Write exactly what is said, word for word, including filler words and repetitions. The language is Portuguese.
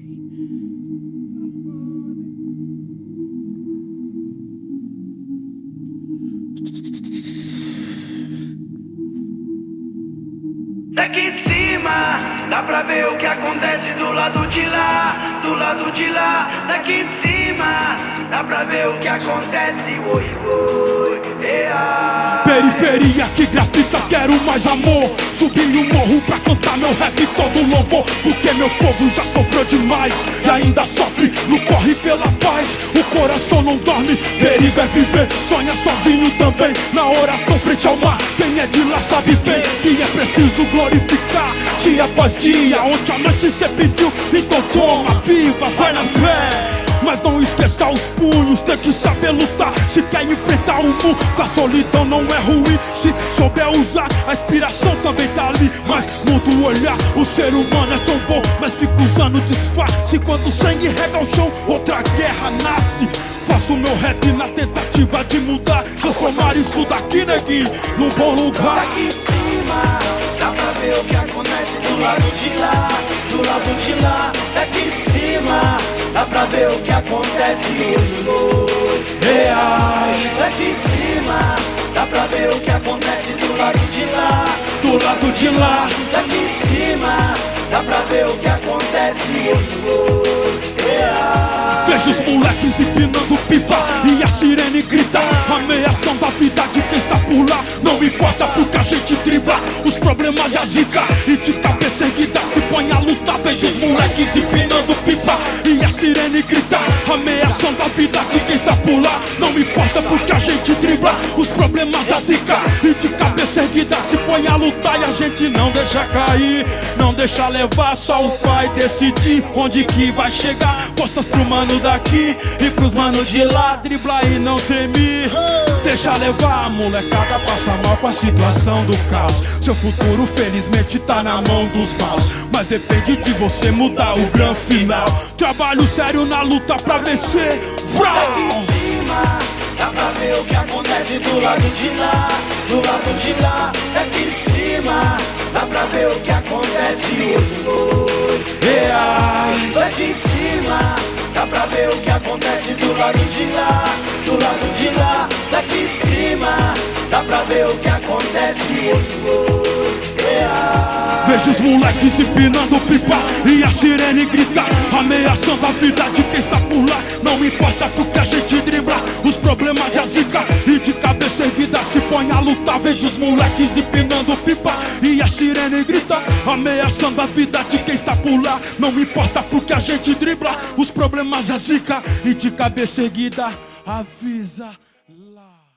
Daqui de cima, dá pra ver o que acontece do lado de lá, do lado de lá. Daqui de cima, dá pra ver o que acontece, oi, oi, ea. Periferia que grafita, quero mais amor. Subi o morro pra cantar meu rap todo louvor, porque meu povo já sofreu demais e ainda sofre no corre pela paz. O coração não dorme, perigo é viver, sonha sozinho também. Na oração frente ao mar, quem é de lá sabe bem que é preciso glorificar dia após dia. Ontem à noite cê pediu, então toma, viva, vai na fé. Mas não esqueça os punhos, tem que saber lutar. Se quer enfrentar o mundo, a solidão não é ruim. Se souber usar, a inspiração também tá ali. Mas muda o olhar, o ser humano é tão bom, mas fica usando disfarce. Quando o sangue rega o chão, outra guerra nasce. Faço meu rap na tentativa de mudar, transformar isso daqui, neguinho, num bom lugar. Daqui de cima, dá pra ver o que acontece do lado de lá, do lado de lá. Daqui de cima, dá pra ver o que acontece, oi, oi, ea. Daqui de cima, dá pra ver o que acontece do lado de lá, Do lado de lá, daqui de cima, dá pra ver o que acontece, oi, oi, ea. vejo os moleques empinando pipa e a sirene grita, ameaçando a vida de quem está por lá. Não importa porque a gente dribla os problemas e a zica, e de cabeça erguida se põe a lutar. Vejo os moleques empinando pipa e a sirene grita, ameaçando a vida de quem está por lá. Não importa porque a gente dribla os problemas e a zica, e de cabeça erguida se põe a lutar. E a gente não deixa cair, não deixa levar, só o pai decidir onde que vai chegar. Forças pro mano daqui e pros manos de lá, driblar e não tremer. Deixa levar, a molecada passa mal com a situação do caos. Seu futuro felizmente tá na mão dos maus, mas depende de você mudar o grande final. Trabalho sério na luta pra vencer. Daqui de cima, dá pra ver o que acontece do lado de lá, do lado de lá. Daqui de cima, dá pra ver o que acontece, oi, oi, ea. Daqui de cima, dá pra ver o que acontece do lado de lá, do lado de lá. Daqui de cima, dá pra ver o que acontece, oi, oi, ea. Vejo os moleques empinando pipa e a sirene gritar, ameaçando a vida de quem está por lá. Não importa porque a gente dribla os problemas e a zica, e de cabeça erguida se põe a lutar. Vejo os moleques empinando pipa e a sirene grita, ameaçando a vida de quem está por lá. Não importa porque a gente dribla os problemas e a zica, e de cabeça erguida avisa lá.